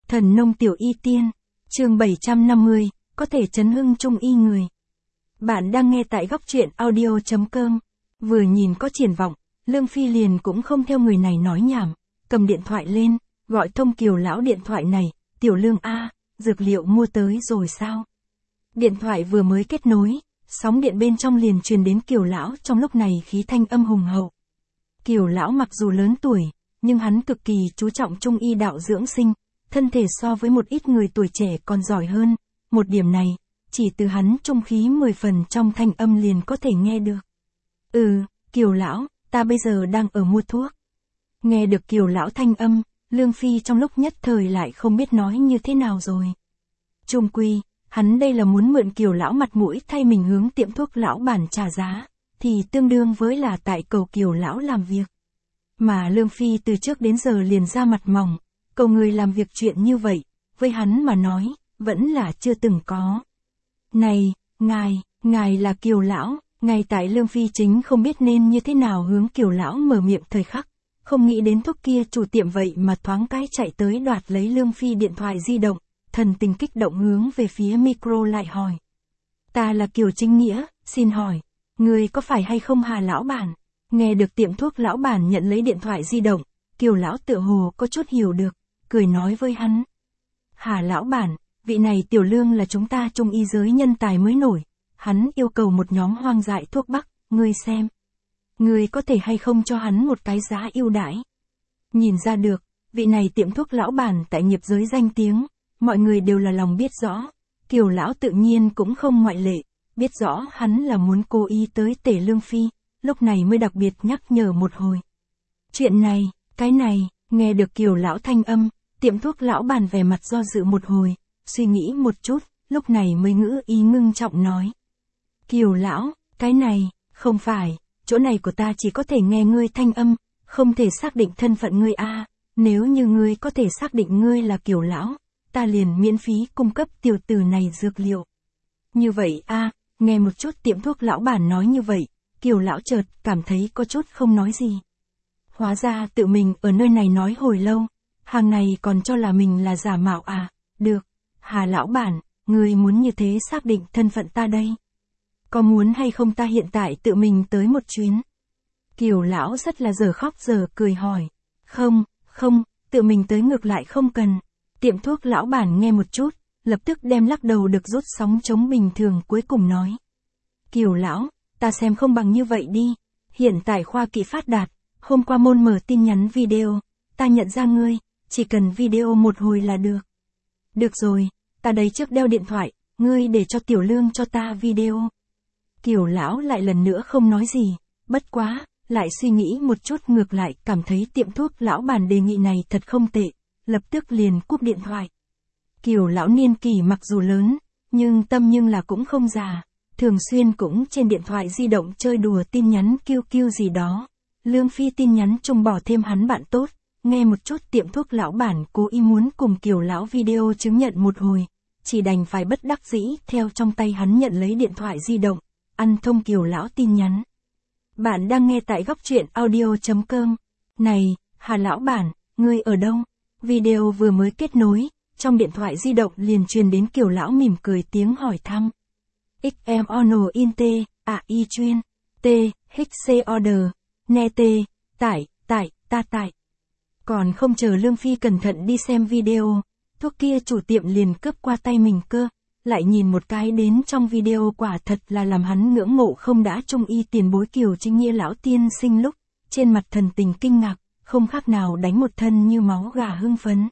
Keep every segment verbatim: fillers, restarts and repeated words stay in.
Thần nông tiểu y tiên, chương bảy trăm năm mươi, có thể chấn hưng trung y người. Bạn đang nghe tại góc truyện audio chấm com. Vừa nhìn có triển vọng, Lương Phi liền cũng không theo người này nói nhảm, cầm điện thoại lên, gọi thông Kiều lão điện thoại này, Tiểu Lương a, dược liệu mua tới rồi sao? Điện thoại vừa mới kết nối, sóng điện bên trong liền truyền đến Kiều lão trong lúc này khí thanh âm hùng hậu. Kiều lão mặc dù lớn tuổi, nhưng hắn cực kỳ chú trọng trung y đạo dưỡng sinh, thân thể so với một ít người tuổi trẻ còn giỏi hơn, một điểm này, chỉ từ hắn trung khí mười phần trong thanh âm liền có thể nghe được. Ừ, Kiều lão, ta bây giờ đang ở mua thuốc. Nghe được Kiều lão thanh âm, Lương Phi trong lúc nhất thời lại không biết nói như thế nào rồi. Trung quy, hắn đây là muốn mượn Kiều lão mặt mũi thay mình hướng tiệm thuốc lão bản trả giá, thì tương đương với là tại cầu Kiều lão làm việc. Mà Lương Phi từ trước đến giờ liền ra mặt mỏng, cầu người làm việc chuyện như vậy, với hắn mà nói, vẫn là chưa từng có. Này, ngài, ngài là Kiều lão, ngay tại Lương Phi chính không biết nên như thế nào hướng Kiều lão mở miệng thời khắc, không nghĩ đến thuốc kia chủ tiệm vậy mà thoáng cái chạy tới đoạt lấy Lương Phi điện thoại di động, thần tình kích động hướng về phía micro lại hỏi. Ta là Kiều Chính Nghĩa, xin hỏi, người có phải hay không Hà lão bản? Nghe được tiệm thuốc lão bản nhận lấy điện thoại di động, Kiều lão tựa hồ có chút hiểu được, cười nói với hắn. Hà lão bản, vị này Tiểu Lương là chúng ta trung y giới nhân tài mới nổi, hắn yêu cầu một nhóm hoang dại thuốc bắc, ngươi xem. Ngươi có thể hay không cho hắn một cái giá ưu đãi? Nhìn ra được, vị này tiệm thuốc lão bản tại nghiệp giới danh tiếng, mọi người đều là lòng biết rõ, Kiều lão tự nhiên cũng không ngoại lệ, biết rõ hắn là muốn cố ý tới tể Lương Phi, lúc này mới đặc biệt nhắc nhở một hồi. Chuyện này, cái này, nghe được Kiều lão thanh âm, tiệm thuốc lão bản vẻ mặt do dự một hồi, suy nghĩ một chút, lúc này mới ngữ ý ngưng trọng nói. Kiều lão, cái này, không phải, chỗ này của ta chỉ có thể nghe ngươi thanh âm, không thể xác định thân phận ngươi a. Nếu như ngươi có thể xác định ngươi là Kiều lão, ta liền miễn phí cung cấp tiểu tử này dược liệu. Như vậy a, nghe một chút tiệm thuốc lão bản nói như vậy, Kiều lão chợt cảm thấy có chút không nói gì. Hóa ra tự mình ở nơi này nói hồi lâu, hàng này còn cho là mình là giả mạo à, được, Hà lão bản, ngươi muốn như thế xác định thân phận ta đây. Có muốn hay không ta hiện tại tự mình tới một chuyến? Kiều lão rất là giờ khóc giờ cười hỏi. Không, không, tự mình tới ngược lại không cần. Tiệm thuốc lão bản nghe một chút, lập tức đem lắc đầu được rút sóng chống bình thường cuối cùng nói. Kiều lão, ta xem không bằng như vậy đi. Hiện tại khoa kỹ phát đạt, hôm qua môn mở tin nhắn video, ta nhận ra ngươi, chỉ cần video một hồi là được. Được rồi, ta đây trước đeo điện thoại, ngươi để cho Tiểu Lương cho ta video. Kiều lão lại lần nữa không nói gì, bất quá, lại suy nghĩ một chút ngược lại cảm thấy tiệm thuốc lão bản đề nghị này thật không tệ, lập tức liền cúp điện thoại. Kiều lão niên kỷ mặc dù lớn, nhưng tâm nhưng là cũng không già, thường xuyên cũng trên điện thoại di động chơi đùa tin nhắn kiu kiu gì đó. Lương Phi tin nhắn chung bỏ thêm hắn bạn tốt, nghe một chút tiệm thuốc lão bản cố ý muốn cùng Kiều lão video chứng nhận một hồi, chỉ đành phải bất đắc dĩ theo trong tay hắn nhận lấy điện thoại di động, ăn thông Kiều lão tin nhắn. Bạn đang nghe tại góc truyện audio chấm com. Này, Hà lão bản, ngươi ở đâu? Video vừa mới kết nối, trong điện thoại di động liền truyền đến Kiều lão mỉm cười tiếng hỏi thăm. ích em ono in t, a i chuyên, t, hc order, ne t, tải, tải, ta tải. Còn không chờ Lương Phi cẩn thận đi xem video, thuốc kia chủ tiệm liền cướp qua tay mình cơ, lại nhìn một cái đến trong video quả thật là làm hắn ngưỡng mộ không đã trung y tiền bối Kiều Chính Nghĩa lão tiên sinh lúc, trên mặt thần tình kinh ngạc, không khác nào đánh một thân như máu gà hưng phấn.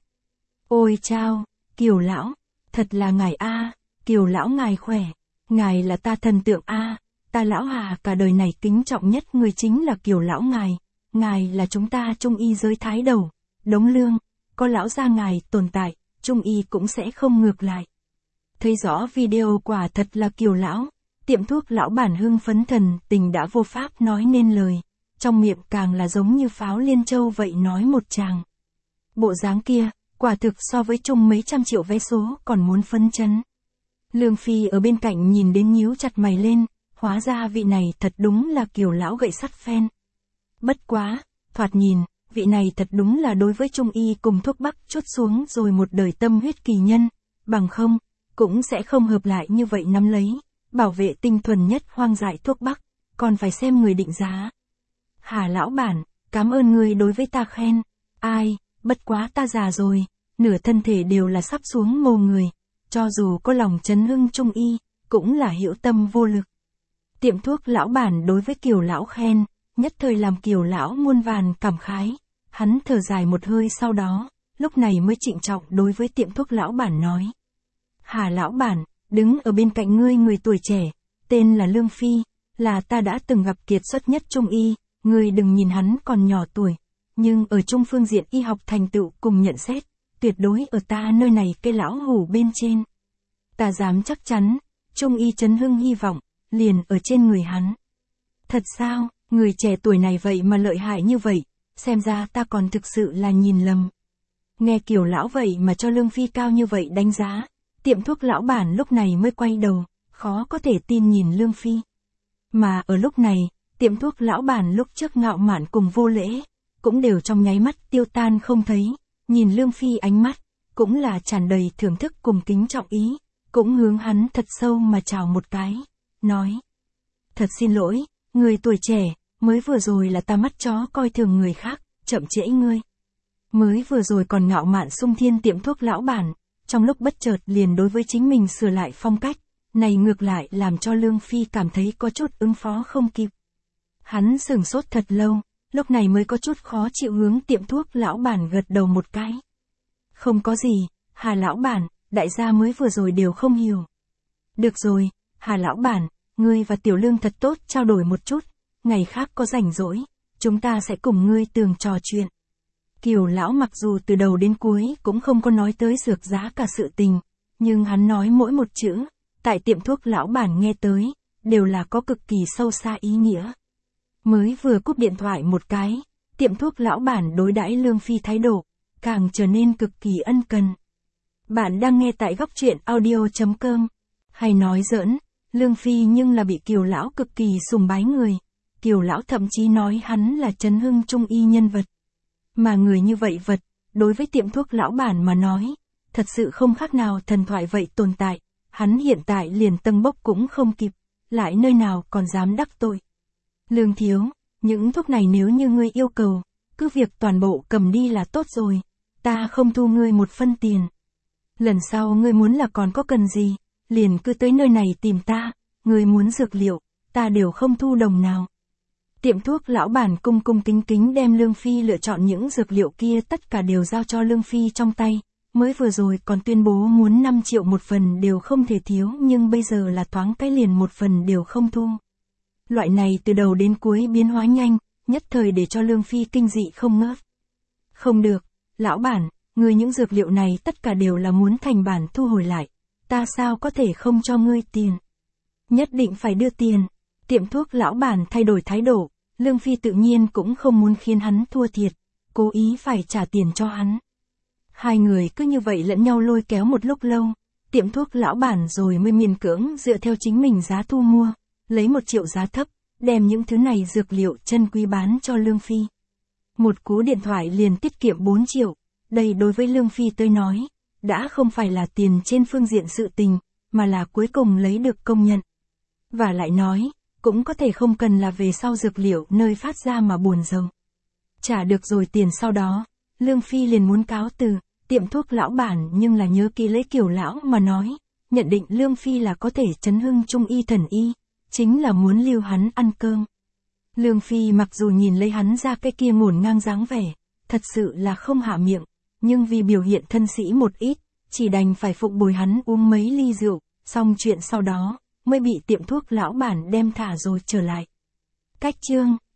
Ôi chao, Kiều lão, thật là ngài a, Kiều lão ngài khỏe, ngài là ta thần tượng a, ta lão Hà cả đời này kính trọng nhất người chính là Kiều lão ngài, ngài là chúng ta trung y giới thái đầu, Đống Lương, có lão gia ngài tồn tại, trung y cũng sẽ không ngược lại. Thấy rõ video quả thật là Kiều lão, tiệm thuốc lão bản hưng phấn thần tình đã vô pháp nói nên lời, trong miệng càng là giống như pháo liên châu vậy nói một tràng. Bộ dáng kia, quả thực so với chung mấy trăm triệu vé số còn muốn phấn chấn. Lương Phi ở bên cạnh nhìn đến nhíu chặt mày lên, hóa ra vị này thật đúng là Kiều lão gậy sắt phen. Bất quá, thoạt nhìn, vị này thật đúng là đối với Trung y cùng thuốc bắc chút xuống rồi một đời tâm huyết kỳ nhân, bằng không, cũng sẽ không hợp lại như vậy nắm lấy, bảo vệ tinh thuần nhất hoang dại thuốc bắc, còn phải xem người định giá. Hà lão bản, cảm ơn ngươi đối với ta khen, ai, bất quá ta già rồi, nửa thân thể đều là sắp xuống mồ người, cho dù có lòng chấn hưng Trung y, cũng là hữu tâm vô lực. Tiệm thuốc lão bản đối với Kiều lão khen, nhất thời làm Kiều lão muôn vàn cảm khái, hắn thở dài một hơi sau đó, lúc này mới trịnh trọng đối với tiệm thuốc lão bản nói. Hà lão bản, đứng ở bên cạnh ngươi người tuổi trẻ, tên là Lương Phi, là ta đã từng gặp kiệt xuất nhất Trung y, ngươi đừng nhìn hắn còn nhỏ tuổi, nhưng ở trung phương diện y học thành tựu cùng nhận xét, tuyệt đối ở ta nơi này cây lão hủ bên trên. Ta dám chắc chắn, Trung y chấn hưng hy vọng, liền ở trên người hắn. Thật sao, người trẻ tuổi này vậy mà lợi hại như vậy, xem ra ta còn thực sự là nhìn lầm. Nghe Kiều lão vậy mà cho Lương Phi cao như vậy đánh giá, tiệm thuốc lão bản lúc này mới quay đầu, khó có thể tin nhìn Lương Phi. Mà ở lúc này, tiệm thuốc lão bản lúc trước ngạo mạn cùng vô lễ, cũng đều trong nháy mắt tiêu tan không thấy, nhìn Lương Phi ánh mắt, cũng là tràn đầy thưởng thức cùng kính trọng ý, cũng hướng hắn thật sâu mà chào một cái, nói. Thật xin lỗi, người tuổi trẻ, mới vừa rồi là ta mắt chó coi thường người khác, chậm trễ ngươi. Mới vừa rồi còn ngạo mạn sung thiên tiệm thuốc lão bản, trong lúc bất chợt liền đối với chính mình sửa lại phong cách, này ngược lại làm cho Lương Phi cảm thấy có chút ứng phó không kịp. Hắn sửng sốt thật lâu, lúc này mới có chút khó chịu hướng tiệm thuốc lão bản gật đầu một cái. Không có gì, Hà lão bản, đại gia mới vừa rồi đều không hiểu. Được rồi, Hà lão bản, ngươi và Tiểu Lương thật tốt trao đổi một chút, ngày khác có rảnh rỗi, chúng ta sẽ cùng ngươi tường trò chuyện. Kiều lão mặc dù từ đầu đến cuối cũng không có nói tới dược giá cả sự tình, nhưng hắn nói mỗi một chữ, tại tiệm thuốc lão bản nghe tới, đều là có cực kỳ sâu xa ý nghĩa. Mới vừa cúp điện thoại một cái, tiệm thuốc lão bản đối đãi Lương Phi thái độ, càng trở nên cực kỳ ân cần. Bạn đang nghe tại góc truyện audio chấm com. Hay nói giỡn, Lương Phi nhưng là bị Kiều lão cực kỳ sùng bái người. Kiều lão thậm chí nói hắn là chấn hưng Trung y nhân vật. Mà người như vậy vật, đối với tiệm thuốc lão bản mà nói, thật sự không khác nào thần thoại vậy tồn tại. Hắn hiện tại liền tâng bốc cũng không kịp, lại nơi nào còn dám đắc tội. Lương thiếu, những thuốc này nếu như ngươi yêu cầu, cứ việc toàn bộ cầm đi là tốt rồi, ta không thu ngươi một phân tiền. Lần sau ngươi muốn là còn có cần gì, liền cứ tới nơi này tìm ta, ngươi muốn dược liệu, ta đều không thu đồng nào. Tiệm thuốc lão bản cung cung kính kính đem Lương Phi lựa chọn những dược liệu kia tất cả đều giao cho Lương Phi trong tay, mới vừa rồi còn tuyên bố muốn năm triệu một phần đều không thể thiếu nhưng bây giờ là thoáng cái liền một phần đều không thu. Loại này từ đầu đến cuối biến hóa nhanh, nhất thời để cho Lương Phi kinh dị không ngớt. Không được, lão bản, ngươi những dược liệu này tất cả đều là muốn thành bản thu hồi lại, ta sao có thể không cho ngươi tiền. Nhất định phải đưa tiền. Tiệm thuốc lão bản thay đổi thái độ, Lương Phi tự nhiên cũng không muốn khiến hắn thua thiệt, cố ý phải trả tiền cho hắn. Hai người cứ như vậy lẫn nhau lôi kéo một lúc lâu, tiệm thuốc lão bản rồi mới miễn cưỡng dựa theo chính mình giá thu mua, lấy một triệu giá thấp, đem những thứ này dược liệu chân quý bán cho Lương Phi. Một cú điện thoại liền tiết kiệm bốn triệu, đây đối với Lương Phi tôi nói, đã không phải là tiền trên phương diện sự tình, mà là cuối cùng lấy được công nhận. Và lại nói, cũng có thể không cần là về sau dược liệu nơi phát ra mà buồn rầu. Trả được rồi tiền sau đó, Lương Phi liền muốn cáo từ, tiệm thuốc lão bản nhưng là nhớ kỹ lấy Kiều lão mà nói, nhận định Lương Phi là có thể chấn hưng Trung y thần y, chính là muốn lưu hắn ăn cơm. Lương Phi mặc dù nhìn lấy hắn ra cái kia ngổn ngang dáng vẻ, thật sự là không hạ miệng, nhưng vì biểu hiện thân sĩ một ít, chỉ đành phải phục bồi hắn uống mấy ly rượu, xong chuyện sau đó, mới bị tiệm thuốc lão bản đem thả rồi trở lại. Cách chương